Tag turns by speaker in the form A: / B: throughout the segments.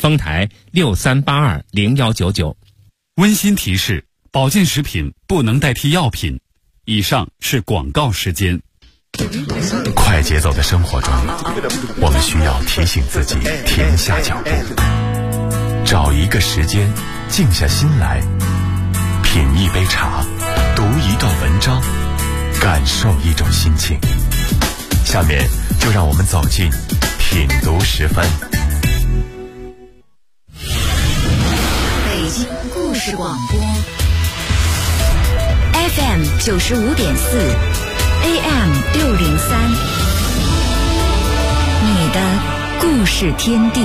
A: 丰台63820199。
B: 温馨提示：保健食品不能代替药品。以上是广告时间。
C: 快节奏的生活中，我们需要提醒自己停下脚步，找一个时间，静下心来，品一杯茶，读一段文章，感受一种心情。下面就让我们走进品读10分。
D: 北京故事广播 FM 95.4 AM 603，你的故事天地。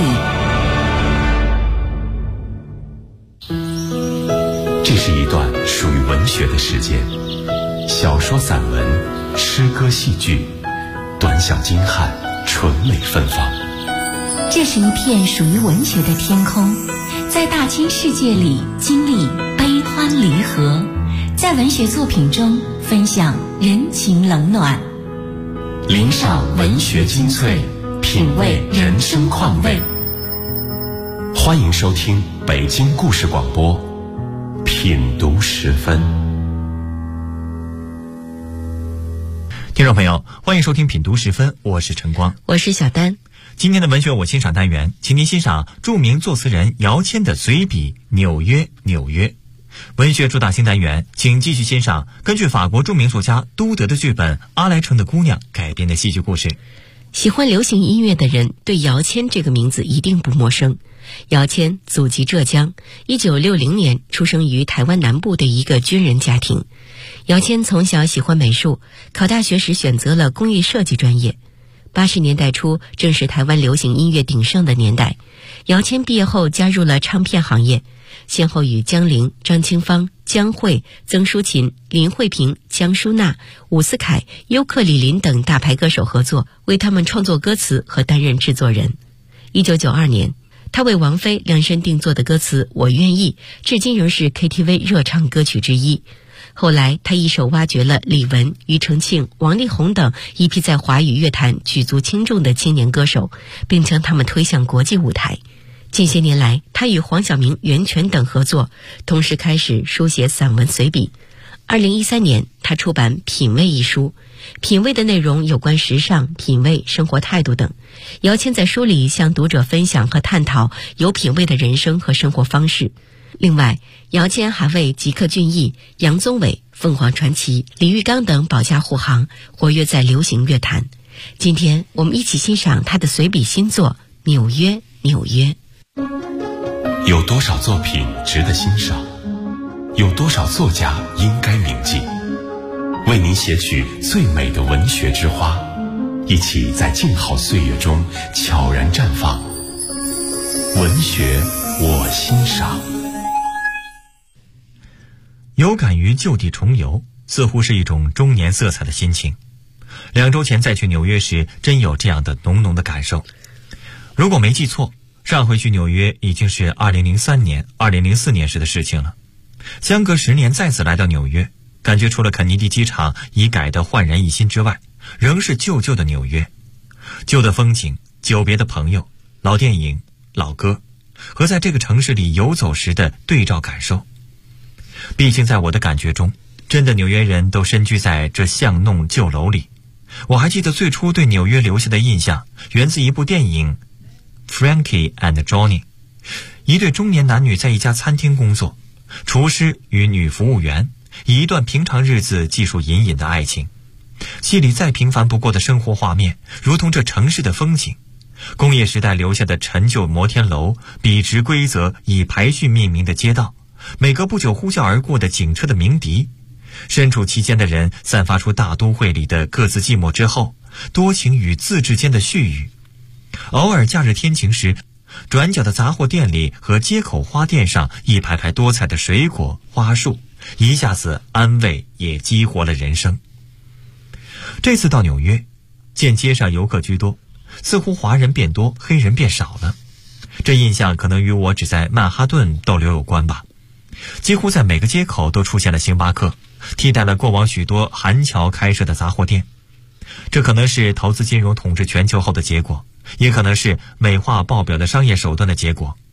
C: 这是一段属于文学的时间，小说、散文、诗歌、戏剧，短小精悍，纯美芬芳。
D: 这是一片属于文学的天空，在大千世界里经历悲欢离合，在文学作品中分享人情冷暖，
C: 聆赏文学精粹，品味人生况味。欢迎收听北京故事广播品读10分。
E: 听众朋友，欢迎收听品读10分，我是陈光，
F: 我是小丹。
E: 今天的文学我欣赏单元，请您欣赏著名作词人姚谦的随笔《纽约纽约》。文学主打新单元，请继续欣赏根据法国著名作家都德的剧本《阿莱城的姑娘》改编的戏剧故事。
F: 喜欢流行音乐的人对姚谦这个名字一定不陌生。姚谦祖籍浙江，1960年出生于台湾南部的一个军人家庭。姚谦从小喜欢美术，考大学时选择了工艺设计专业。80年代初正是台湾流行音乐鼎盛的年代，姚谦毕业后加入了唱片行业，先后与江玲、张清芳、江蕙、曾淑琴、林慧萍、江淑娜、伍思凯、尤克里林等大牌歌手合作，为他们创作歌词和担任制作人。1992年，他为王菲量身定做的歌词《我愿意》至今仍是 KTV 热唱歌曲之一。后来他一手挖掘了李玟、庾澄庆、王力宏等一批在华语乐坛举足轻重的青年歌手，并将他们推向国际舞台。近些年来，他与黄晓明、袁泉等合作，同时开始书写散文随笔。2013年，他出版《品味》一书，品味的内容有关时尚、品味、生活态度等。姚谦在书里向读者分享和探讨有品味的人生和生活方式。另外，姚谦还为吉克隽逸、杨宗纬、凤凰传奇、李玉刚等保驾护航，活跃在流行乐坛。今天我们一起欣赏他的随笔新作《纽约纽约》。
C: 有多少作品值得欣赏？有多少作家应该铭记？为您写取最美的文学之花，一起在静好岁月中悄然绽放。文学我欣赏。
E: 有感于就地重游，似乎是一种中年色彩的心情。2周前再去纽约时，真有这样的浓浓的感受。如果没记错，上回去纽约已经是2003年、2004年时的事情了。相隔10年再次来到纽约，感觉除了肯尼迪机场已改得焕然一新之外，仍是旧旧的纽约。旧的风景、久别的朋友、老电影、老歌，和在这个城市里游走时的对照感受。毕竟在我的感觉中，真的纽约人都深居在这巷弄旧楼里。我还记得最初对纽约留下的印象，源自一部电影《Frankie and Johnny》。一对中年男女在一家餐厅工作，厨师与女服务员以一段平常日子记述隐隐的爱情。戏里再平凡不过的生活画面，如同这城市的风景。工业时代留下的陈旧摩天楼，笔直规则以排序命名的街道，每隔不久呼啸而过的警车的鸣笛，身处其间的人散发出大都会里的各自寂寞之后，多情与自治间的絮语。偶尔假日天晴时，转角的杂货店里和街口花店上一排排多彩的水果花束，一下子安慰也激活了人生。这次到纽约，见街上游客居多，似乎华人变多，黑人变少了。这印象可能与我只在曼哈顿逗留有关吧。几乎在每个街口都出现了星巴克，替代了过往许多韩侨开设的杂货店。这可能是投资金融统治全球后的结果，也可能是美化报表的商业手段的结果。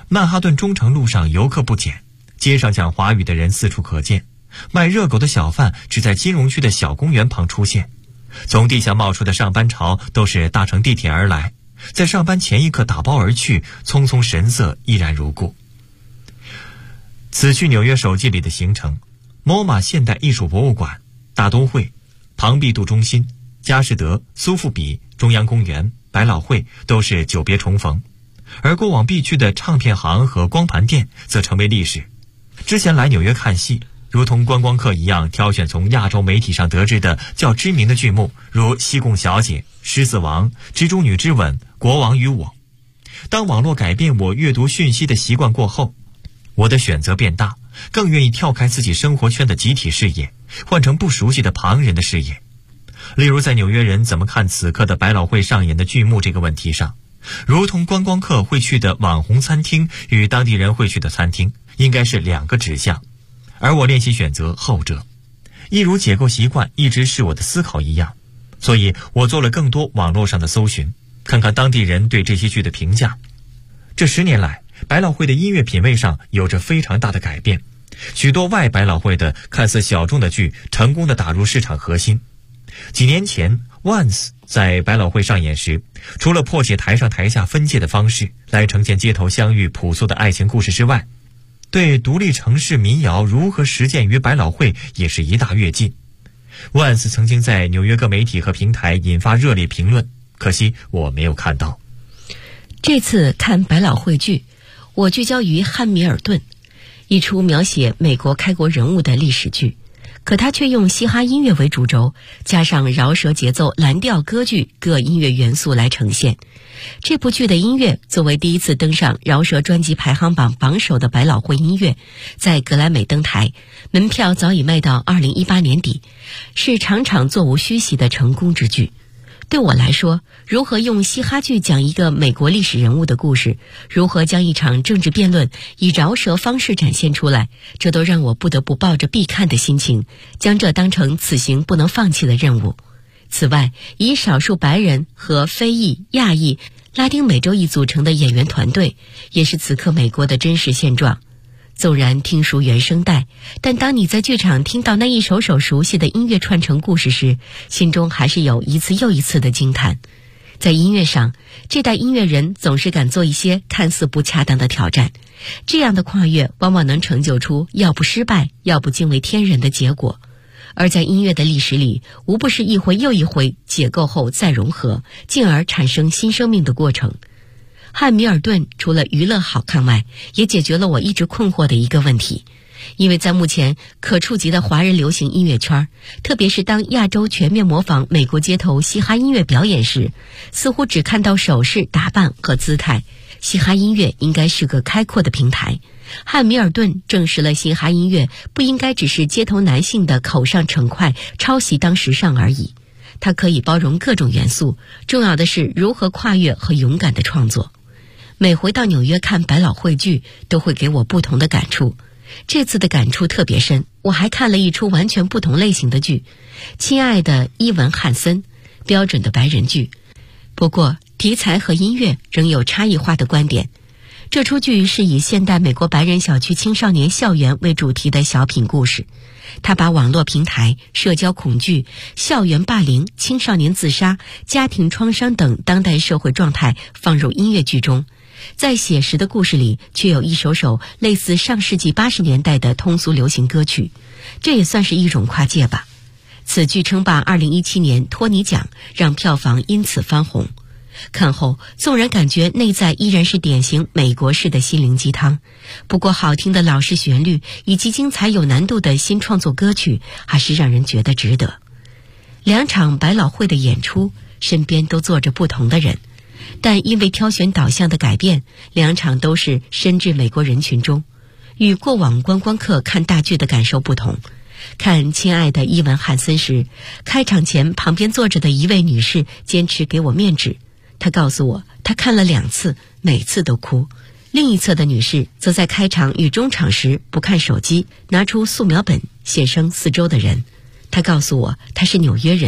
E: 曼哈顿中城路上游客不减，街上讲华语的人四处可见，卖热狗的小贩只在金融区的小公园旁出现。从地下冒出的上班潮都是搭乘地铁而来，在上班前一刻打包而去，匆匆神色依然如故。此去纽约手记里的行程，MoMA 现代艺术博物馆、大都会、庞毕度中心、佳士得、苏富比、中央公园、百老汇都是久别重逢，而过往必去的唱片行和光盘店则成为历史。之前来纽约看戏，如同观光客一样挑选从亚洲媒体上得知的较知名的剧目，如《西贡小姐》、《狮子王》、《蜘蛛女之吻》、《国王与我》。当网络改变我阅读讯息的习惯过后，我的选择变大，更愿意跳开自己生活圈的集体视野，换成不熟悉的旁人的视野。例如在纽约人怎么看此刻的百老汇上演的剧目这个问题上，如同观光客会去的网红餐厅与当地人会去的餐厅应该是两个指向，而我练习选择后者，一如解构习惯一直是我的思考一样。所以我做了更多网络上的搜寻，看看当地人对这些剧的评价。这10年来，百老汇的音乐品味上有着非常大的改变，许多外百老汇的看似小众的剧成功地打入市场核心。几年前 Once 在百老汇上演时，除了破解台上台下分界的方式来呈现街头相遇朴素的爱情故事之外，对独立城市民谣如何实践于百老汇也是一大跃进。Once 曾经在纽约各媒体和平台引发热烈评论，可惜我没有看到。
F: 这次看百老汇剧，我聚焦于《汉密尔顿》，一出描写美国开国人物的历史剧，可它却用嘻哈音乐为主轴，加上饶舌节奏、蓝调歌剧各音乐元素来呈现。这部剧的音乐作为第一次登上饶舌专辑排行榜榜首的百老汇音乐，在格莱美登台，门票早已卖到2018年底，是场场座无虚席的成功之剧。对我来说，如何用嘻哈剧讲一个美国历史人物的故事，如何将一场政治辩论以饶舌方式展现出来，这都让我不得不抱着必看的心情，将这当成此行不能放弃的任务。此外，以少数白人和非裔、亚裔、拉丁美洲裔组成的演员团队，也是此刻美国的真实现状。纵然听熟原声带，但当你在剧场听到那一首首熟悉的音乐串成故事时，心中还是有一次又一次的惊叹。在音乐上，这代音乐人总是敢做一些看似不恰当的挑战，这样的跨越往往能成就出要不失败，要不惊为天人的结果。而在音乐的历史里，无不是一回又一回解构后再融合，进而产生新生命的过程。汉密尔顿除了娱乐好看外，也解决了我一直困惑的一个问题。因为在目前可触及的华人流行音乐圈，特别是当亚洲全面模仿美国街头嘻哈音乐表演时，似乎只看到手势、打扮和姿态。嘻哈音乐应该是个开阔的平台，汉密尔顿证实了嘻哈音乐不应该只是街头男性的口上逞快、抄袭当时尚而已，它可以包容各种元素，重要的是如何跨越和勇敢的创作。每回到纽约看百老汇剧，都会给我不同的感触。这次的感触特别深，我还看了一出完全不同类型的剧，《亲爱的伊文·汉森》，标准的白人剧。不过题材和音乐仍有差异化的观点。这出剧是以现代美国白人小区青少年校园为主题的小品故事，它把网络平台、社交恐惧、校园霸凌、青少年自杀、家庭创伤等当代社会状态放入音乐剧中，在写实的故事里却有一首首类似上世纪80年代的通俗流行歌曲，这也算是一种跨界吧。此剧称霸2017年托尼奖，让票房因此翻红。看后纵然感觉内在依然是典型美国式的心灵鸡汤，不过好听的老式旋律以及精彩有难度的新创作歌曲还是让人觉得值得。2场百老汇的演出，身边都坐着不同的人，但因为挑选导向的改变，2场都是深至美国人群中，与过往观光客看大剧的感受不同。看《亲爱的伊文·汉森》时，开场前旁边坐着的一位女士坚持给我面纸，她告诉我她看了2次，每次都哭。另一侧的女士则在开场与中场时不看手机，拿出素描本写生4周的人。她告诉我她是纽约人，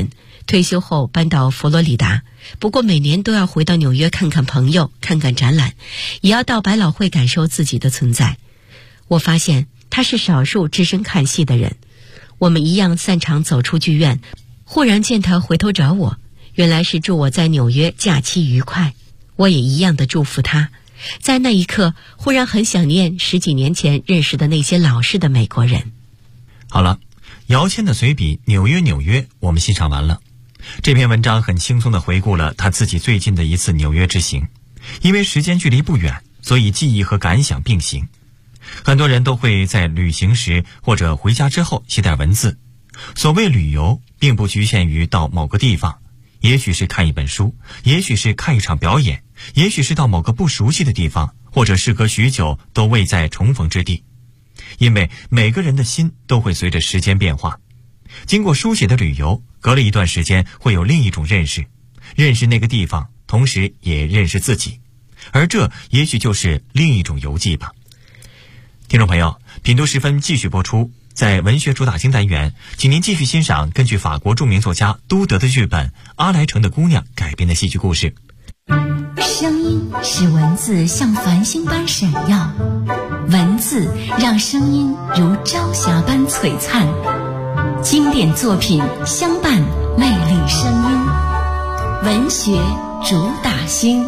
F: 退休后搬到佛罗里达，不过每年都要回到纽约看看朋友，看看展览，也要到百老汇感受自己的存在。我发现他是少数只身看戏的人。我们一样散场走出剧院，忽然见他回头找我，原来是祝我在纽约假期愉快。我也一样的祝福他。在那一刻，忽然很想念10几年前认识的那些老实的美国人。
E: 好了，姚谦的随笔《纽约纽约》我们欣赏完了。这篇文章很轻松地回顾了他自己最近的一次纽约之行，因为时间距离不远，所以记忆和感想并行。很多人都会在旅行时或者回家之后写点文字。所谓旅游，并不局限于到某个地方，也许是看一本书，也许是看一场表演，也许是到某个不熟悉的地方，或者事隔许久都未在重逢之地。因为每个人的心都会随着时间变化，经过书写的旅游，隔了一段时间会有另一种认识，认识那个地方，同时也认识自己，而这也许就是另一种游记吧。听众朋友，品读时分继续播出，在文学主打经单元，请您继续欣赏根据法国著名作家都德的剧本《阿莱城的姑娘》改编的戏剧故事。
D: 声音使文字像繁星般闪耀，文字让声音如朝霞般璀璨。经典作品相伴，魅力声音，文学主打星。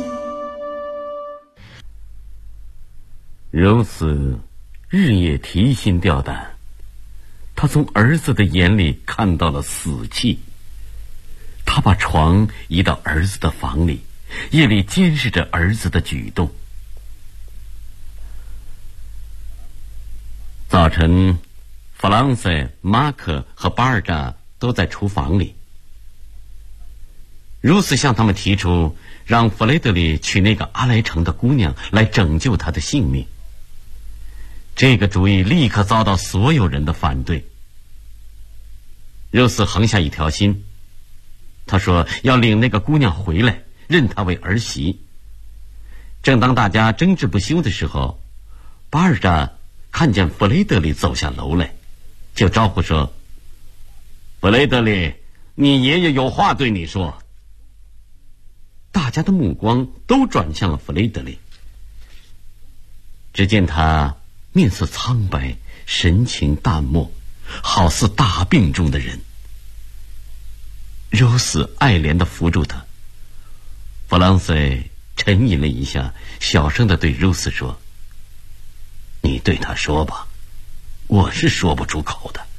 A: 如此日夜提心吊胆，他从儿子的眼里看到了死气。他把床移到儿子的房里，夜里监视着儿子的举动。早晨，弗朗塞、马克和巴尔扎都在厨房里。如此向他们提出让弗雷德里娶那个阿莱城的姑娘来拯救他的性命。这个主意立刻遭到所有人的反对。如此横下一条心，他说要领那个姑娘回来，认她为儿媳。正当大家争执不休的时候，巴尔扎看见弗雷德里走下楼来，就招呼说：弗雷德里，你爷爷有话对你说。大家的目光都转向了弗雷德里。只见他面色苍白，神情淡漠，好似大病中的人。如此爱怜地扶住他。弗朗塞沉吟了一下，小声地对如斯说：你对他说吧，我是说不出口的。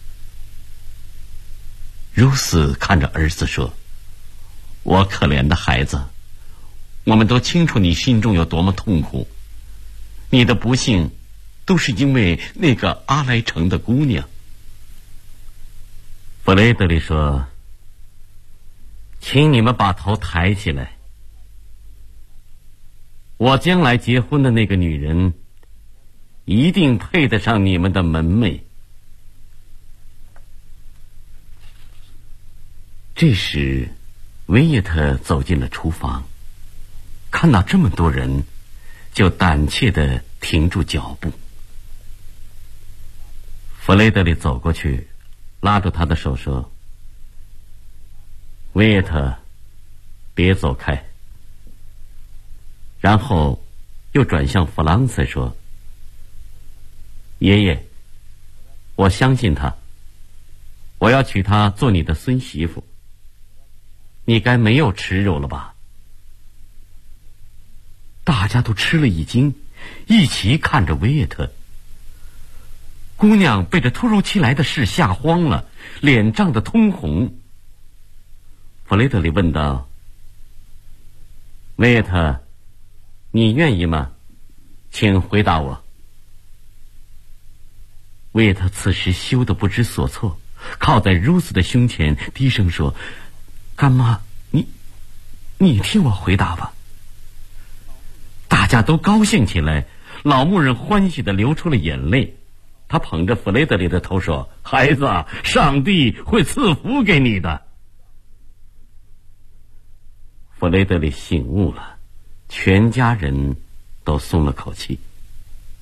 A: 如斯看着儿子说：我可怜的孩子，我们都清楚你心中有多么痛苦，你的不幸都是因为那个阿莱城的姑娘。弗雷德里说：请你们把头抬起来，我将来结婚的那个女人一定配得上你们的门楣。这时维耶特走进了厨房，看到这么多人，就胆怯地停住脚步。弗雷德里走过去，拉住他的手说：维耶特，别走开。然后又转向弗朗塞说：爷爷，我相信他，我要娶她做你的孙媳妇，你该没有耻辱了吧？大家都吃了一惊，一齐看着维耶特。姑娘被这突如其来的事吓慌了，脸涨得通红。弗雷德里问道：维耶特，你愿意吗？请回答我。维耶特此时羞得不知所措，靠在如斯的胸前低声说：干妈，你替我回答吧。大家都高兴起来，老牧人欢喜地流出了眼泪。他捧着弗雷德里的头说：孩子，上帝会赐福给你的。弗雷德里醒悟了，全家人都松了口气。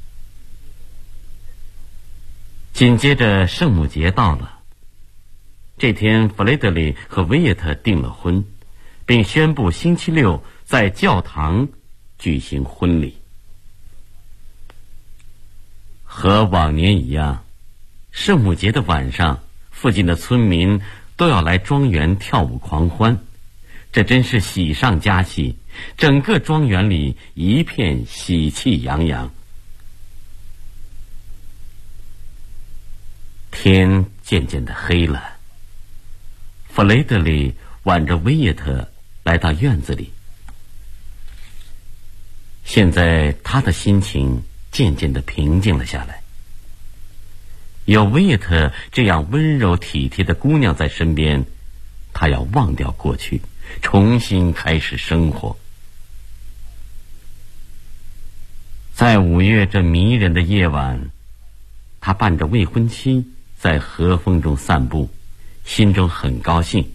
A: 紧接着圣母节到了， 这天，弗雷德里和维也特订了婚，并宣布星期六在教堂举行婚礼。和往年一样，圣母节的晚上，附近的村民都要来庄园跳舞狂欢，这真是喜上加喜，整个庄园里一片喜气洋洋。天渐渐的黑了，弗雷德里挽着维也特来到院子里。现在他的心情渐渐的平静了下来。有维也特这样温柔体贴的姑娘在身边，他要忘掉过去，重新开始生活。在5月这迷人的夜晚，他伴着未婚妻在和风中散步，心中很高兴。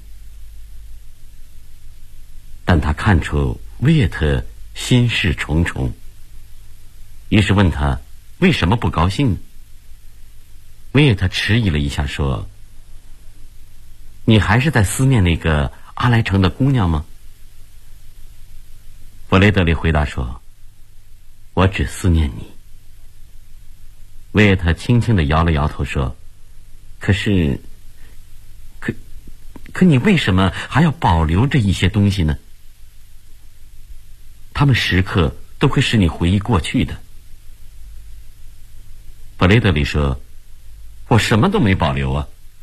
A: 但他看出维也特心事重重，于是问他为什么不高兴呢？维也特迟疑了一下说：“你还是在思念那个阿莱城的姑娘吗？”弗雷德里回答说：“我只思念你。”维也特轻轻地摇了摇头说：“可你为什么还要保留这一些东西呢？他们时刻都会使你回忆过去的。”弗雷德里说：“我什么都没保留啊。”“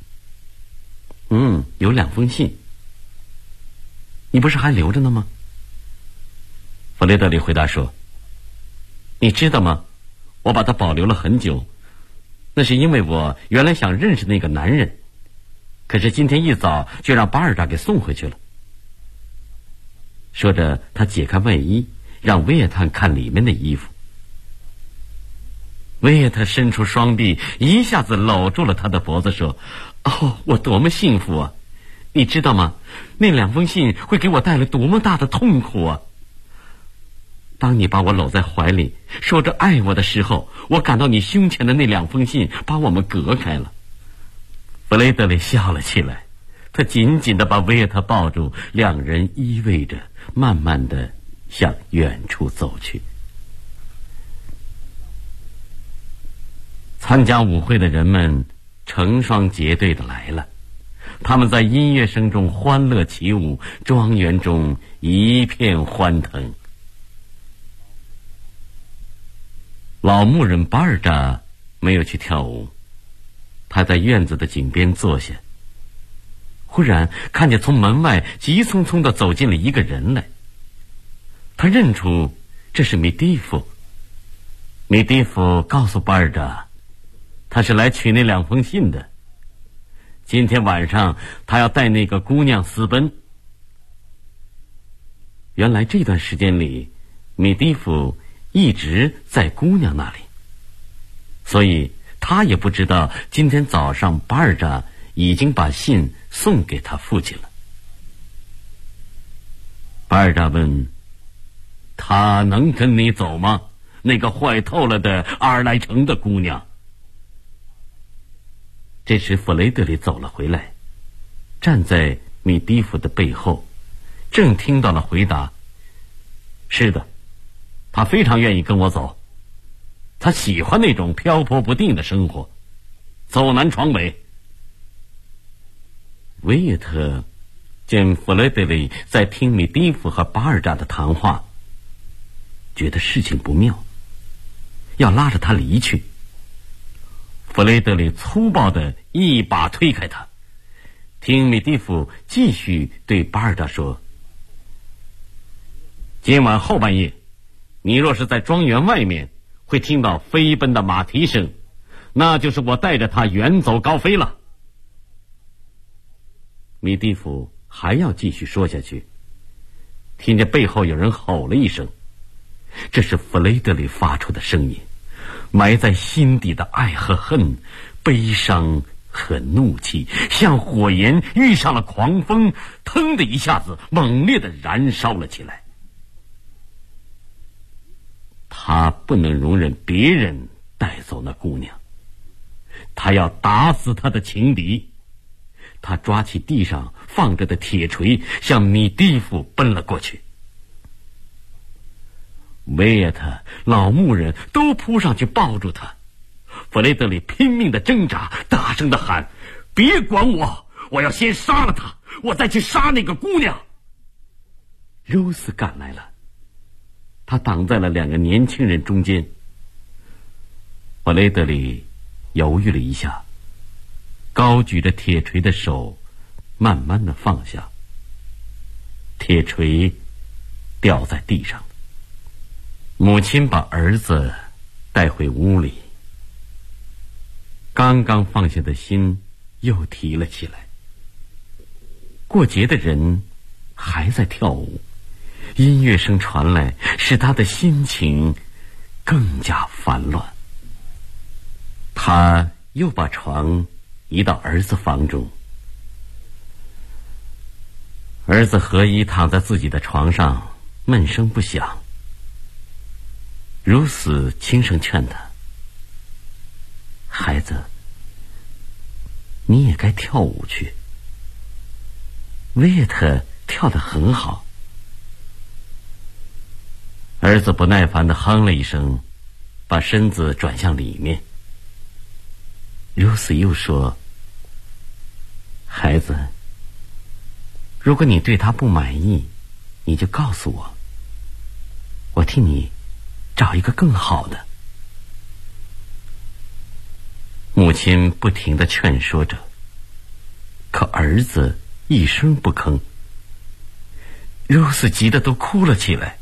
A: 有2封信，你不是还留着呢吗？”弗雷德里回答说：“你知道吗？我把它保留了很久，那是因为我原来想认识那个男人，可是今天一早就让巴尔扎给送回去了。”说着，他解开外衣，让维也特看里面的衣服。维也特伸出双臂，一下子搂住了他的脖子，说：“哦，我多么幸福啊！你知道吗？那2封信会给我带来多么大的痛苦啊！当你把我搂在怀里，说着爱我的时候，我感到你胸前的那2封信把我们隔开了。”弗雷德里笑了起来，他紧紧地把维也特抱住，2人依偎着，慢慢地向远处走去。参加舞会的人们成双结对的来了，他们在音乐声中欢乐起舞，庄园中一片欢腾。老牧人巴尔扎没有去跳舞，他在院子的井边坐下，忽然看见从门外急匆匆地走进了一个人来。他认出这是米蒂夫。米蒂夫告诉巴尔扎，他是来取那2封信的。今天晚上他要带那个姑娘私奔。原来这段时间里，米蒂夫一直在姑娘那里，所以他也不知道今天早上巴尔扎已经把信送给他父亲了。巴尔扎问：“他能跟你走吗？那个坏透了的阿尔莱城的姑娘？”这时弗雷德里走了回来，站在米蒂夫的背后，正听到了回答：“是的，他非常愿意跟我走，他喜欢那种漂泊不定的生活，走南闯北。”维也特见弗雷德里在听米蒂夫和巴尔扎的谈话，觉得事情不妙，要拉着他离去。弗雷德里粗暴地一把推开他，听米蒂夫继续对巴尔扎说：“今晚后半夜，你若是在庄园外面，会听到飞奔的马蹄声，那就是我带着他远走高飞了。”米蒂夫还要继续说下去，听见背后有人吼了一声，这是弗雷德里发出的声音，埋在心底的爱和恨，悲伤和怒气，像火焰遇上了狂风，腾的一下子猛烈地燃烧了起来。他不能容忍别人带走那姑娘，他要打死他的情敌， 他抓起地上放着的铁锤，向米蒂夫奔了过去。维耶特、老牧人都扑上去抱住他。弗雷德里拼命的挣扎，大声的喊：“别管我，我要先杀了他，我再去杀那个姑娘。”柔斯赶来了，他挡在了两个年轻人中间。弗雷德里犹豫了一下，高举着铁锤的手慢慢的放下，铁锤掉在地上。母亲把儿子带回屋里，刚刚放下的心又提了起来。过节的人还在跳舞，音乐声传来，使他的心情更加烦乱。他又把床移到儿子房中，儿子何一躺在自己的床上，闷声不响。如斯轻声劝他：“孩子，你也该跳舞去。维耶特跳得很好。”儿子不耐烦地哼了一声，把身子转向里面。如斯又说：“孩子，如果你对他不满意，你就告诉我，我替你找一个更好的。”母亲不停地劝说着，可儿子一声不吭。如斯急得都哭了起来。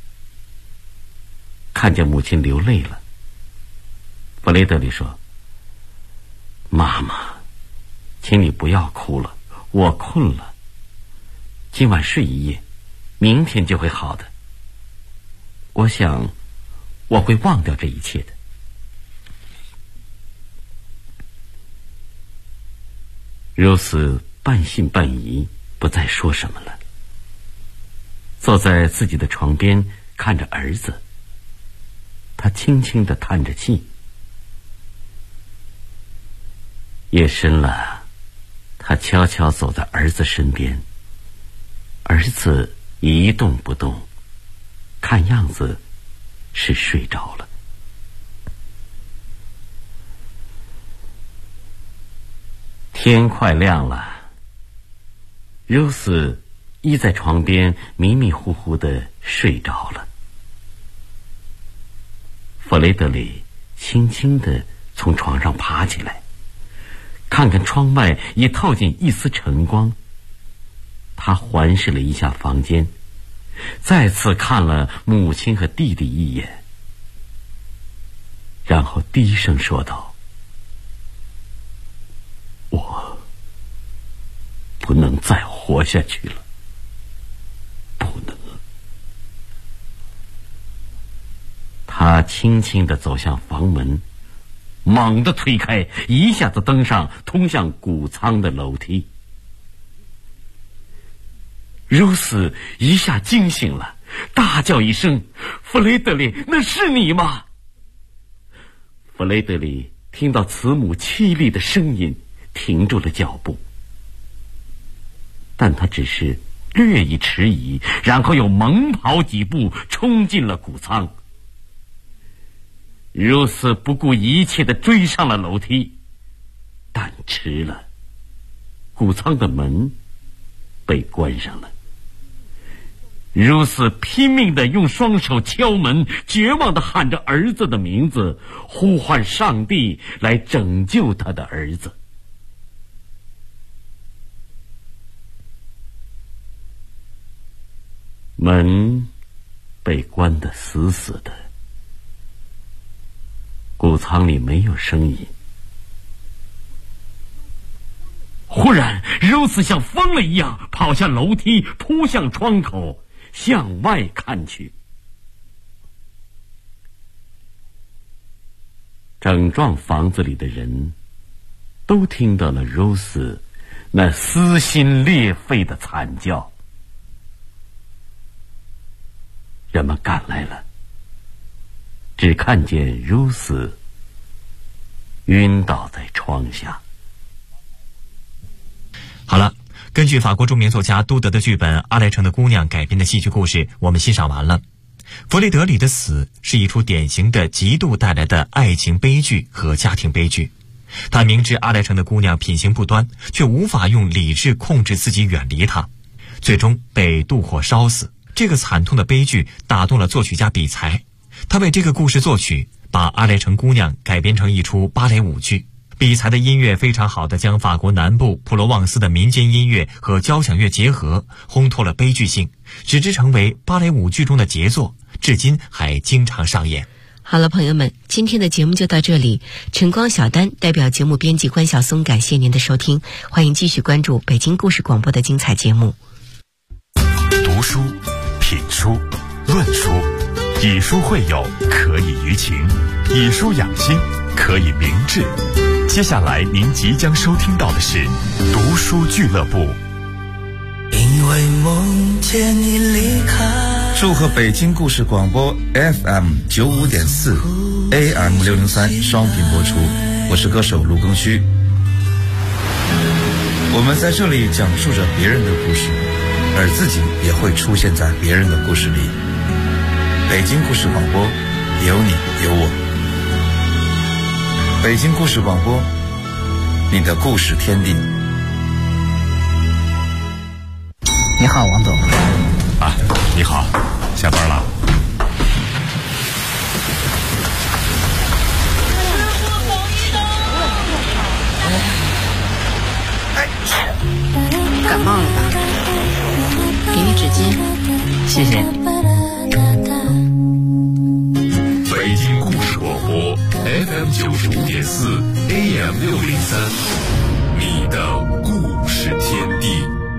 A: 看见母亲流泪了，弗雷德里说：“妈妈，请你不要哭了，我困了，今晚睡一夜，明天就会好的。我想我会忘掉这一切的。”如斯半信半疑，不再说什么了，坐在自己的床边看着儿子。他轻轻地叹着气。夜深了，他悄悄走在儿子身边，儿子一动不动，看样子是睡着了。天快亮了，如斯依在床边迷迷糊糊地睡着了。弗雷德里轻轻地从床上爬起来，看看窗外已透进一丝晨光。他环视了一下房间，再次看了母亲和弟弟一眼，然后低声说道：“我不能再活下去了，不能。”他轻轻地走向房门，猛地推开，一下子登上通向谷仓的楼梯。如斯一下惊醒了，大叫一声：“弗雷德里，那是你吗？”弗雷德里听到慈母凄厉的声音，停住了脚步，但他只是略一迟疑，然后又猛跑几步，冲进了谷仓。如斯不顾一切地追上了楼梯，但迟了，谷仓的门被关上了。如斯拼命地用双手敲门，绝望地喊着儿子的名字，呼唤上帝来拯救他的儿子。门被关得死死的，谷仓里没有声音。忽然，如斯像疯了一样跑下楼梯，扑向窗口，向外看去。整幢房子里的人都听到了如斯那撕心裂肺的惨叫。人们赶来了，只看见如斯晕倒在窗下。
E: 好了，根据法国著名作家都德的剧本《阿莱城的姑娘》改编的戏剧故事，我们欣赏完了。弗雷德里的死是一出典型的嫉妒带来的爱情悲剧和家庭悲剧。他明知阿莱城的姑娘品行不端，却无法用理智控制自己远离她，最终被妒火烧死。这个惨痛的悲剧打动了作曲家比才，他为这个故事作曲，把阿莱城姑娘改编成一出芭蕾舞剧。比才的音乐非常好地将法国南部普罗旺斯的民间音乐和交响乐结合，烘托了悲剧性，使之成为芭蕾舞剧中的杰作，至今还经常上演。
F: 好了，朋友们，今天的节目就到这里。晨光小丹代表节目编辑关晓松，感谢您的收听，欢迎继续关注北京故事广播的精彩节目。
C: 读书、品书、论书，以书会友，可以娱情；以书养心，可以明志。接下来您即将收听到的是读书俱乐部。
G: 因为梦见你离开。祝贺北京故事广播 FM 95.4 AM 603双频播出，我是歌手卢庚戌。我们在这里讲述着别人的故事，而自己也会出现在别人的故事里。北京故事广播，有你有我。北京故事广播，你的故事天地。你好，王总。
C: 啊，你好，下班了。
H: 感冒了吧？给你纸巾，谢谢。
C: 北京故事广播 FM 95.4 AM 603，你的故事天地。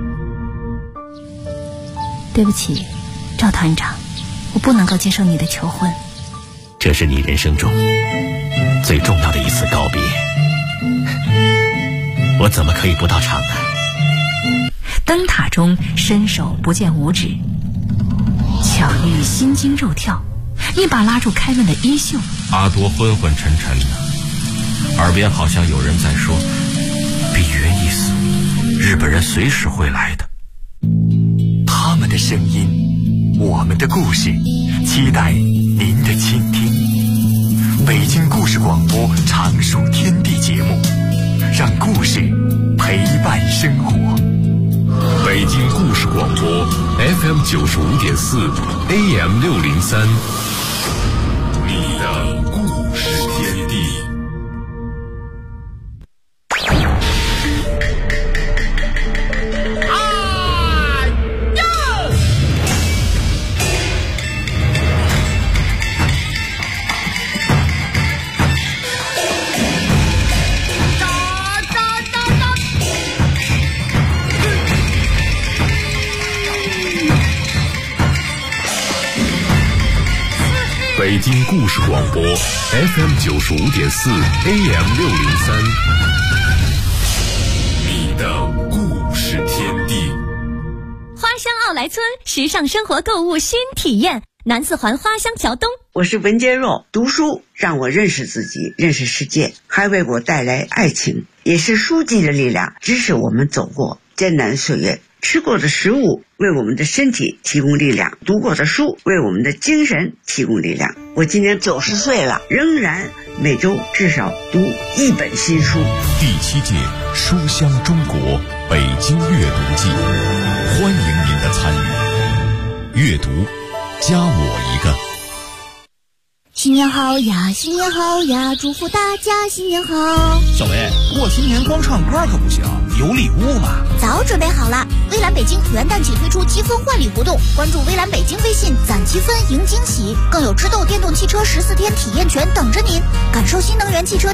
I: 对不起，赵团长，我不能够接受你的求婚。
A: 这是你人生中最重要的一次告别，我怎么可以不到场呢？
I: 灯塔中伸手不见五指，巧遇心惊肉跳，一把拉住凯文的衣袖。
J: 阿多昏昏沉沉的，耳边好像有人在说：比约一死，日本人随时会来的。
C: 他们的声音，我们的故事，期待您的倾听。北京故事广播常数天地节目，让故事陪伴生活。北京故事广播 FM 95.4 AM 603，你的故事天地。北京故事广播 FM 95.4 AM 603，你的故事天地。
K: 花乡奥莱村时尚生活购物新体验，南四环花乡桥东。
L: 我是文洁若，读书让我认识自己，认识世界，还为我带来爱情，也是书籍的力量支持我们走过艰难岁月。吃过的食物为我们的身体提供力量，读过的书为我们的精神提供力量。我今年90岁了，仍然每周至少读1本新书。
C: 第7届书香中国北京阅读季，欢迎您的参与。阅读，加我一个。
M: 新年好呀，新年好呀，祝福大家新年好。
N: 小薇，过新年光唱歌可不行，有礼物嘛。
M: 早准备好了，蔚蓝北京元旦起推出积分换礼活动，关注蔚蓝北京微信攒积分赢惊喜，更有智斗电动汽车14天体验权等着您，感受新能源汽车